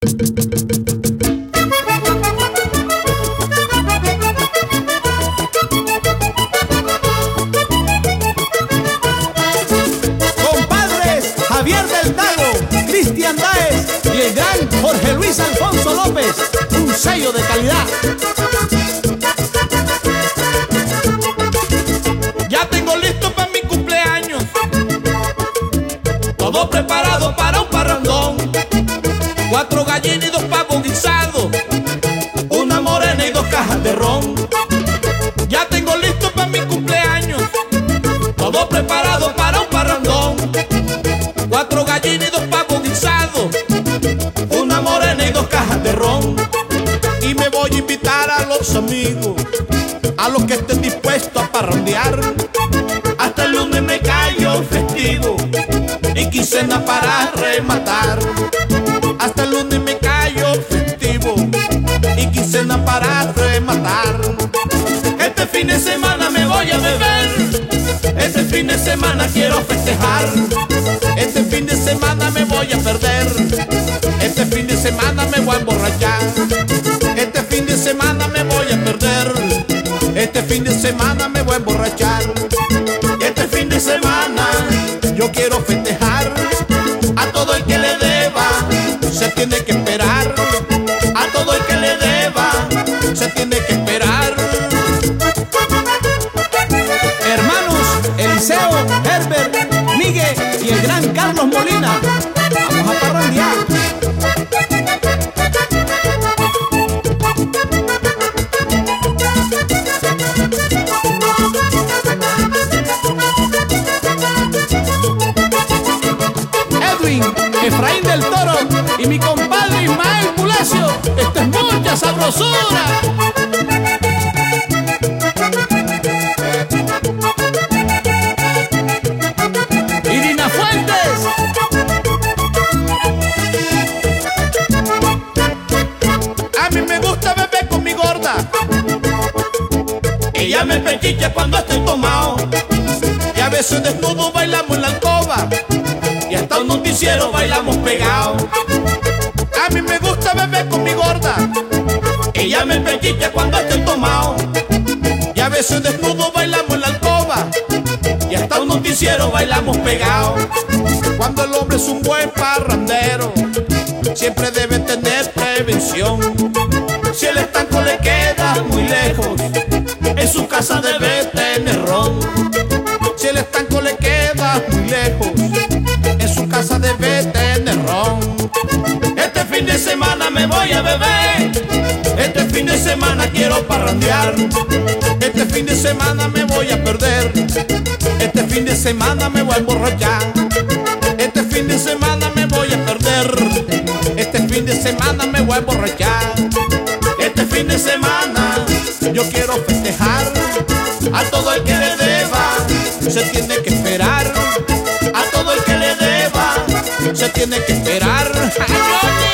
Compadres Javier del Tago, Cristian Daes y el gran Jorge Luis Alfonso López, un sello de calidad. Ya tengo listo para mi cumpleaños, todo preparado para un parrandón. 4 gallinas y 2 pavos guisados, una morena y 2 cajas de ron. Ya tengo listo para mi cumpleaños, todo preparado para un parrandón. 4 gallinas y 2 pavos guisados, una morena y 2 cajas de ron. Y me voy a invitar a los amigos, a los que estén dispuestos a parrandear. Hasta el lunes me cayó festivo y quincena para rematar. Hasta el lunes me cayó festivo y quincena para rematar. Este fin de semana me voy a beber, este fin de semana quiero festejar. Este fin de semana me voy a perder, este fin de semana me voy a emborrachar. Este fin de semana me voy a perder, este fin de semana me voy a emborrachar. Este fin de semana yo quiero festejar. A todo el que le deba se tiene que esperar. A todo el que le deba se tiene que esperar. Hermanos Eliseo, Herbert, Miguel y el gran Carlos Molina, vamos a parrandear. Edwin, Efraín del Toro y mi compadre Ismael Pulacio, esto es mucha sabrosura. Irina Fuentes, A mí me gusta beber con mi gorda, ella me pechicha cuando estoy tomado. Y a veces desnudo bailamos en la alcoba, y hasta un noticiero bailamos pegados. A mí me gusta beber con mi gorda, ella me pechicha cuando estoy tomado. Y a veces desnudo bailamos en la alcoba, y hasta un noticiero bailamos pegados. Cuando el hombre es un buen parrandero, siempre debe tener prevención. Si el estanco le queda muy lejos, en su casa debe tener ron. Si el estanco le queda muy lejos, en su casa debe tener ron. Este fin de semana me voy a beber, este fin de semana quiero parrandear. Este fin de semana me voy a perder, este fin de semana me voy a emborrachar. Este fin de semana me voy a perder, este fin de semana me voy a emborrachar. Este fin de semana yo quiero festejar. A todo el que le deba se tiene que esperar. A todo el que le deba se tiene que esperar. ¡Ay, oye!